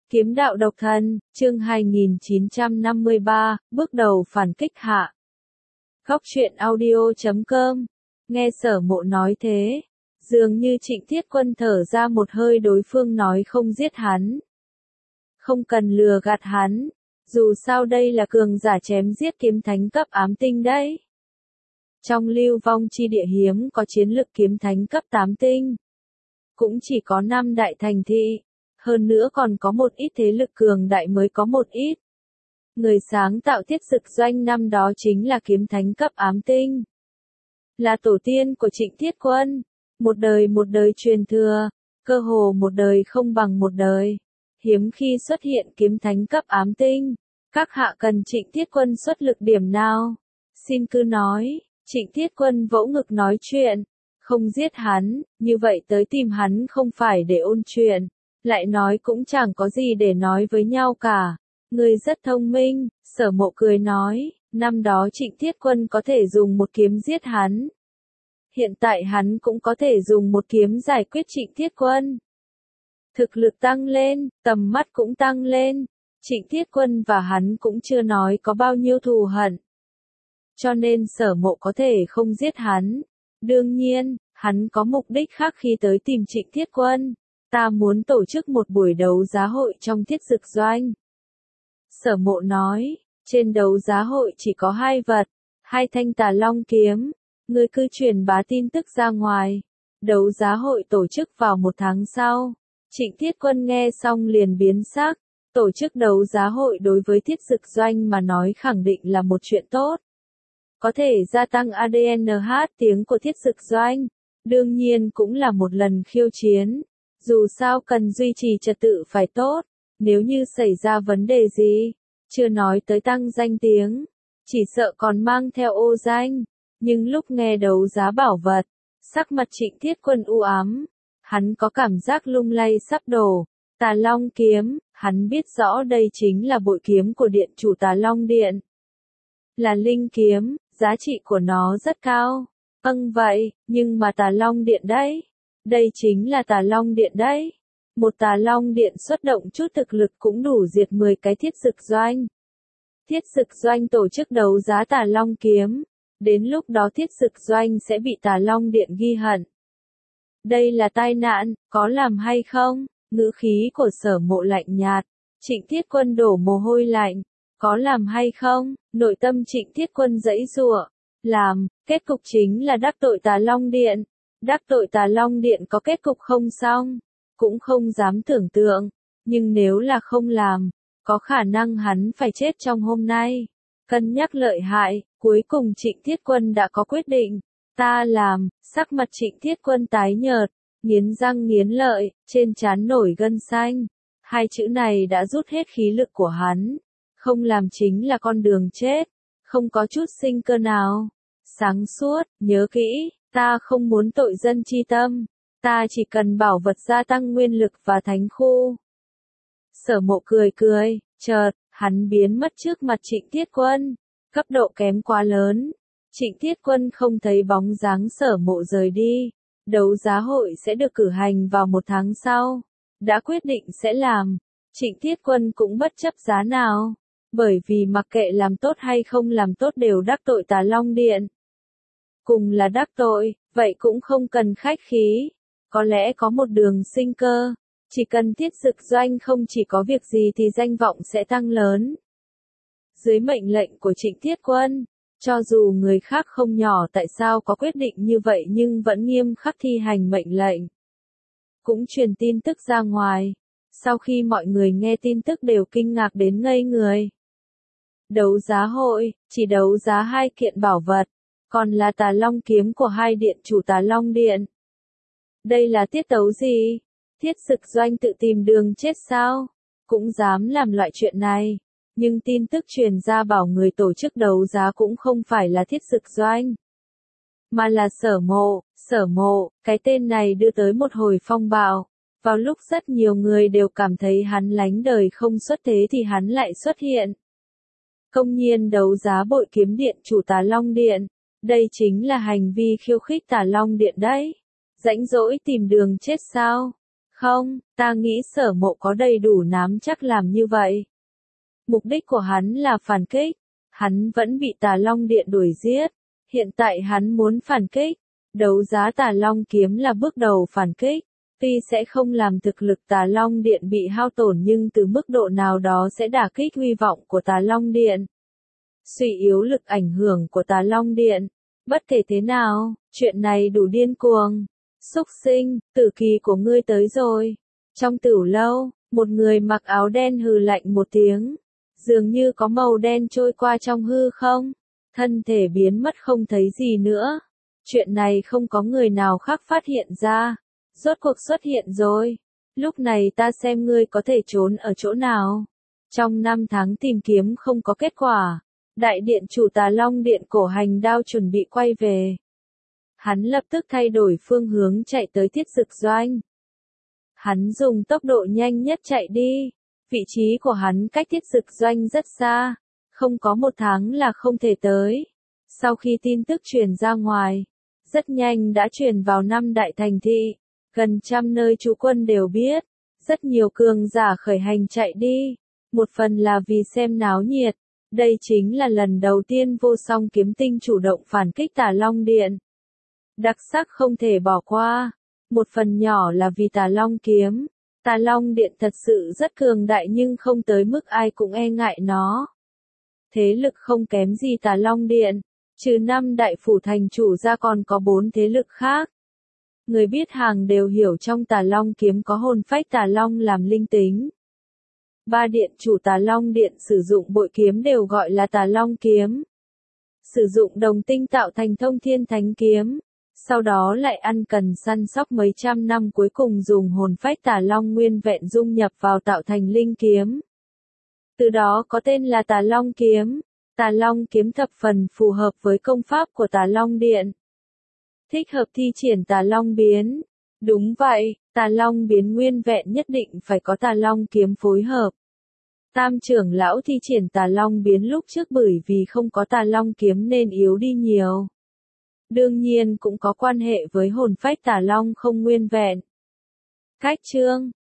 Kiếm đạo độc thân, chương 2953, bước đầu phản kích hạ. Góc truyện audio.com. Nghe Sở Mộ nói thế, dường như Trịnh Thiết Quân thở ra một hơi, đối phương nói không giết hắn. Không cần lừa gạt hắn, dù sao đây là cường giả chém giết kiếm thánh cấp ám tinh đấy. Trong lưu vong chi địa hiếm có chiến lực kiếm thánh cấp 8 tinh. Cũng chỉ có 5 đại thành thị. Hơn nữa còn có một ít thế lực cường đại mới có một ít. Người sáng tạo Thiết Dực Doanh năm đó chính là kiếm thánh cấp ám tinh. Là tổ tiên của Trịnh Thiết Quân. Một đời truyền thừa, cơ hồ một đời không bằng một đời. Hiếm khi xuất hiện kiếm thánh cấp ám tinh. Các hạ cần Trịnh Thiết Quân xuất lực điểm nào? Xin cứ nói. Trịnh Thiết Quân vỗ ngực nói chuyện. Không giết hắn, như vậy tới tìm hắn không phải để ôn chuyện. Lại nói cũng chẳng có gì để nói với nhau cả. Ngươi rất thông minh, Sở Mộ cười nói, năm đó Trịnh Thiết Quân có thể dùng một kiếm giết hắn. Hiện tại hắn cũng có thể dùng một kiếm giải quyết Trịnh Thiết Quân. Thực lực tăng lên, tầm mắt cũng tăng lên. Trịnh Thiết Quân và hắn cũng chưa nói có bao nhiêu thù hận. Cho nên Sở Mộ có thể không giết hắn. Đương nhiên, hắn có mục đích khác khi tới tìm Trịnh Thiết Quân. Ta muốn tổ chức một buổi đấu giá hội trong Thiết Dực Doanh. Sở Mộ nói, trên đấu giá hội chỉ có 2 vật, 2 thanh Tà Long kiếm. Ngươi cứ truyền bá tin tức ra ngoài. Đấu giá hội tổ chức vào 1 tháng sau. Trịnh Thiết Quân nghe xong liền biến sắc. Tổ chức đấu giá hội đối với Thiết Dực Doanh mà nói khẳng định là một chuyện tốt. Có thể gia tăng ADNH tiếng của Thiết Dực Doanh. Đương nhiên cũng là một lần khiêu chiến. Dù sao cần duy trì trật tự phải tốt, nếu như xảy ra vấn đề gì, chưa nói tới tăng danh tiếng, chỉ sợ còn mang theo ô danh. Nhưng lúc nghe đấu giá bảo vật, sắc mặt Trịnh Thiết Quân u ám, hắn có cảm giác lung lay sắp đổ. Tà Long kiếm, hắn biết rõ đây chính là bội kiếm của điện chủ Tà Long Điện. Là linh kiếm, giá trị của nó rất cao. Vâng vậy, nhưng mà Tà Long Điện đấy. Đây chính là Tà Long Điện đấy. Một Tà Long Điện xuất động chút thực lực cũng đủ diệt 10 cái Thiết Dực Doanh. Thiết Dực Doanh tổ chức đấu giá Tà Long kiếm. Đến lúc đó Thiết Dực Doanh sẽ bị Tà Long Điện ghi hận. Đây là tai nạn, có làm hay không? Ngữ khí của Sở Mộ lạnh nhạt. Trịnh Thiết Quân đổ mồ hôi lạnh. Có làm hay không? Nội tâm Trịnh Thiết Quân giãy giụa. Làm, kết cục chính là đắc tội Tà Long Điện. Đắc tội Tà Long Điện có kết cục không xong, cũng không dám tưởng tượng, nhưng nếu là không làm, có khả năng hắn phải chết trong hôm nay. Cân nhắc lợi hại, cuối cùng Trịnh Thiết Quân đã có quyết định. Ta làm, sắc mặt Trịnh Thiết Quân tái nhợt, nghiến răng nghiến lợi, trên trán nổi gân xanh. 2 chữ này đã rút hết khí lực của hắn. Không làm chính là con đường chết, không có chút sinh cơ nào. Sáng suốt, nhớ kỹ. Ta không muốn tội dân chi tâm, ta chỉ cần bảo vật gia tăng nguyên lực và thánh khu. Sở Mộ cười cười, chợt, hắn biến mất trước mặt Trịnh Thiết Quân, cấp độ kém quá lớn. Trịnh Thiết Quân không thấy bóng dáng Sở Mộ rời đi. Đấu giá hội sẽ được cử hành vào 1 tháng sau. Đã quyết định sẽ làm, Trịnh Thiết Quân cũng bất chấp giá nào. Bởi vì mặc kệ làm tốt hay không làm tốt đều đắc tội Tà Long Điện. Cùng là đắc tội, vậy cũng không cần khách khí. Có lẽ có một đường sinh cơ. Chỉ cần Thiết Dực Doanh không chỉ có việc gì thì danh vọng sẽ tăng lớn. Dưới mệnh lệnh của Trịnh Thiết Quân, cho dù người khác không nhỏ tại sao có quyết định như vậy nhưng vẫn nghiêm khắc thi hành mệnh lệnh. Cũng truyền tin tức ra ngoài. Sau khi mọi người nghe tin tức đều kinh ngạc đến ngây người. Đấu giá hội, chỉ đấu giá 2 kiện bảo vật. Còn là Tà Long kiếm của 2 điện chủ Tà Long Điện. Đây là tiết tấu gì? Thiết Dực Doanh tự tìm đường chết sao? Cũng dám làm loại chuyện này. Nhưng tin tức truyền ra bảo người tổ chức đấu giá cũng không phải là Thiết Dực Doanh. Mà là Sở Mộ, cái tên này đưa tới một hồi phong bạo. Vào lúc rất nhiều người đều cảm thấy hắn lánh đời không xuất thế thì hắn lại xuất hiện. Công nhiên đấu giá bội kiếm điện chủ Tà Long Điện. Đây chính là hành vi khiêu khích Tà Long Điện đấy. Rãnh rỗi tìm đường chết sao? Không, ta nghĩ Sở Mộ có đầy đủ nắm chắc làm như vậy. Mục đích của hắn là phản kích. Hắn vẫn bị Tà Long Điện đuổi giết. Hiện tại hắn muốn phản kích. Đấu giá Tà Long kiếm là bước đầu phản kích. Tuy sẽ không làm thực lực Tà Long Điện bị hao tổn nhưng từ mức độ nào đó sẽ đả kích uy vọng của Tà Long Điện. Suy yếu lực ảnh hưởng của Tà Long Điện. Bất kể thế nào, chuyện này đủ điên cuồng. Xúc sinh, tử kỳ của ngươi tới rồi. Trong tửu lâu, một người mặc áo đen hừ lạnh một tiếng. Dường như có màu đen trôi qua trong hư không. Thân thể biến mất không thấy gì nữa. Chuyện này không có người nào khác phát hiện ra. Rốt cuộc xuất hiện rồi. Lúc này ta xem ngươi có thể trốn ở chỗ nào. Trong 5 tháng tìm kiếm không có kết quả. Đại điện chủ Tà Long Điện cổ hành đao chuẩn bị quay về. Hắn lập tức thay đổi phương hướng chạy tới thiết dực doanh. Hắn dùng tốc độ nhanh nhất chạy đi. Vị trí của hắn cách thiết dực doanh rất xa. Không có 1 tháng là không thể tới. Sau khi tin tức truyền ra ngoài, rất nhanh đã truyền vào 5 đại thành thị. Gần 100 nơi trú quân đều biết. Rất nhiều cường giả khởi hành chạy đi. Một phần là vì xem náo nhiệt. Đây chính là lần đầu tiên Vô Song Kiếm Tinh chủ động phản kích Tà Long Điện. Đặc sắc không thể bỏ qua. Một phần nhỏ là vì Tà Long kiếm. Tà Long Điện thật sự rất cường đại nhưng không tới mức ai cũng e ngại nó. Thế lực không kém gì Tà Long Điện. Trừ 5 đại phủ thành chủ ra còn có 4 thế lực khác. Người biết hàng đều hiểu trong Tà Long kiếm có hồn phách Tà Long làm linh tính. 3 điện chủ Tà Long Điện sử dụng bội kiếm đều gọi là Tà Long kiếm. Sử dụng đồng tinh tạo thành Thông Thiên Thánh kiếm. Sau đó lại ăn cần săn sóc mấy trăm năm cuối cùng dùng hồn phách Tà Long nguyên vẹn dung nhập vào tạo thành linh kiếm. Từ đó có tên là Tà Long kiếm. Tà Long kiếm thập phần phù hợp với công pháp của Tà Long Điện. Thích hợp thi triển Tà Long biến. Đúng vậy, Tà Long biến nguyên vẹn nhất định phải có Tà Long kiếm phối hợp. Tam trưởng lão thi triển Tà Long biến lúc trước bởi vì không có Tà Long kiếm nên yếu đi nhiều. Đương nhiên cũng có quan hệ với hồn phách Tà Long không nguyên vẹn. Cách chương